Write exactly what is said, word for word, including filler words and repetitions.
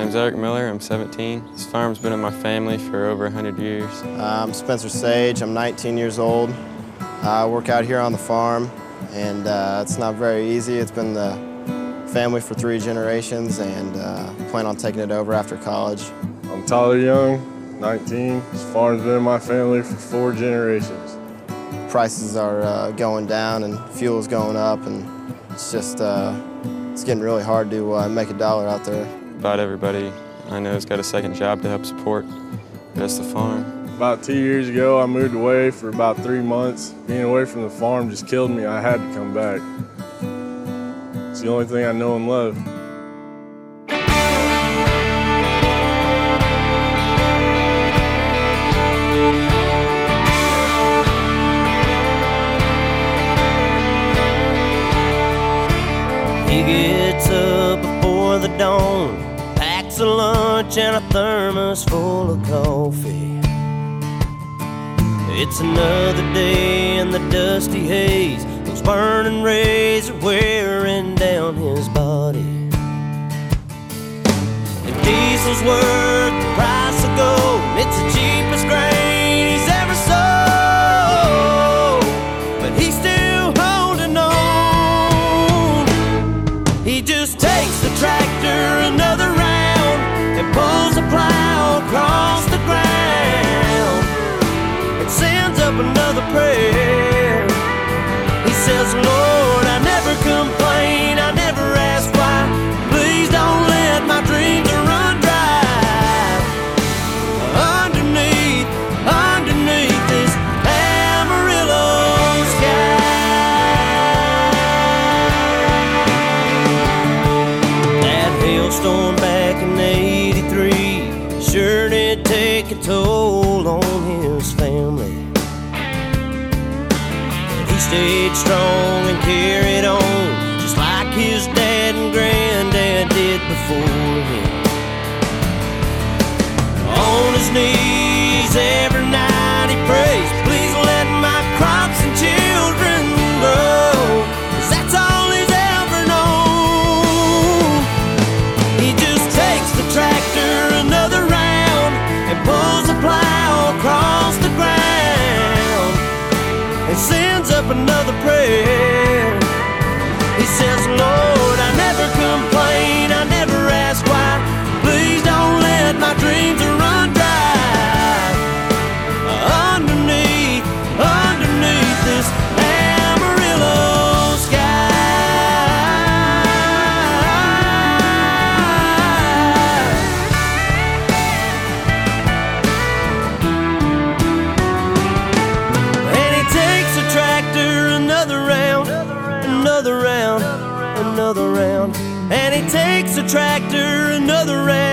name's Eric Miller. I'm seventeen. This farm's been in my family for over one hundred years. I'm Spencer Sage. I'm nineteen years old. I work out here on the farm, and uh, it's not very easy. It's been the family for three generations, and uh, plan on taking it over after college. I'm Tyler Young, nineteen. This farm's been in my family for four generations. Prices are uh, going down and fuel's going up, and it's just uh, it's getting really hard to uh, make a dollar out there. About everybody I know has got a second job to help support the rest of the farm. About two years ago, I moved away for about three months. Being away from the farm just killed me. I had to come back. It's the only thing I know and love. He gets up before the dawn, packs a lunch and a thermos full of coffee. It's another day in the dusty haze. Those burning rays are wearing down his body. If diesel's worth the price of gold, it's the cheapest grain he's ever sold. But he's still holding on. He just takes the tractor another round and pulls a plow across the ground and sends up another prayer. He says, Lord, I never complain, I never ask why. Please don't let my dreams run dry. Underneath, underneath this Amarillo sky. That hailstorm back in eighty-three sure did take a toll on his family. He stayed strong and carried on, just like his dad and granddad did before him. On his knees every night he prays, please let my crops and children grow, 'cause that's all he's ever known. He just takes the tractor another round and pulls the plow across the ground and sends up another prayer. He says, Lord, I never complain, I never ask why. Please don't let my dreams run dry. Underneath, underneath this Amarillo sky. And he takes the tractor another round, another round, another round. And he takes the tractor another round.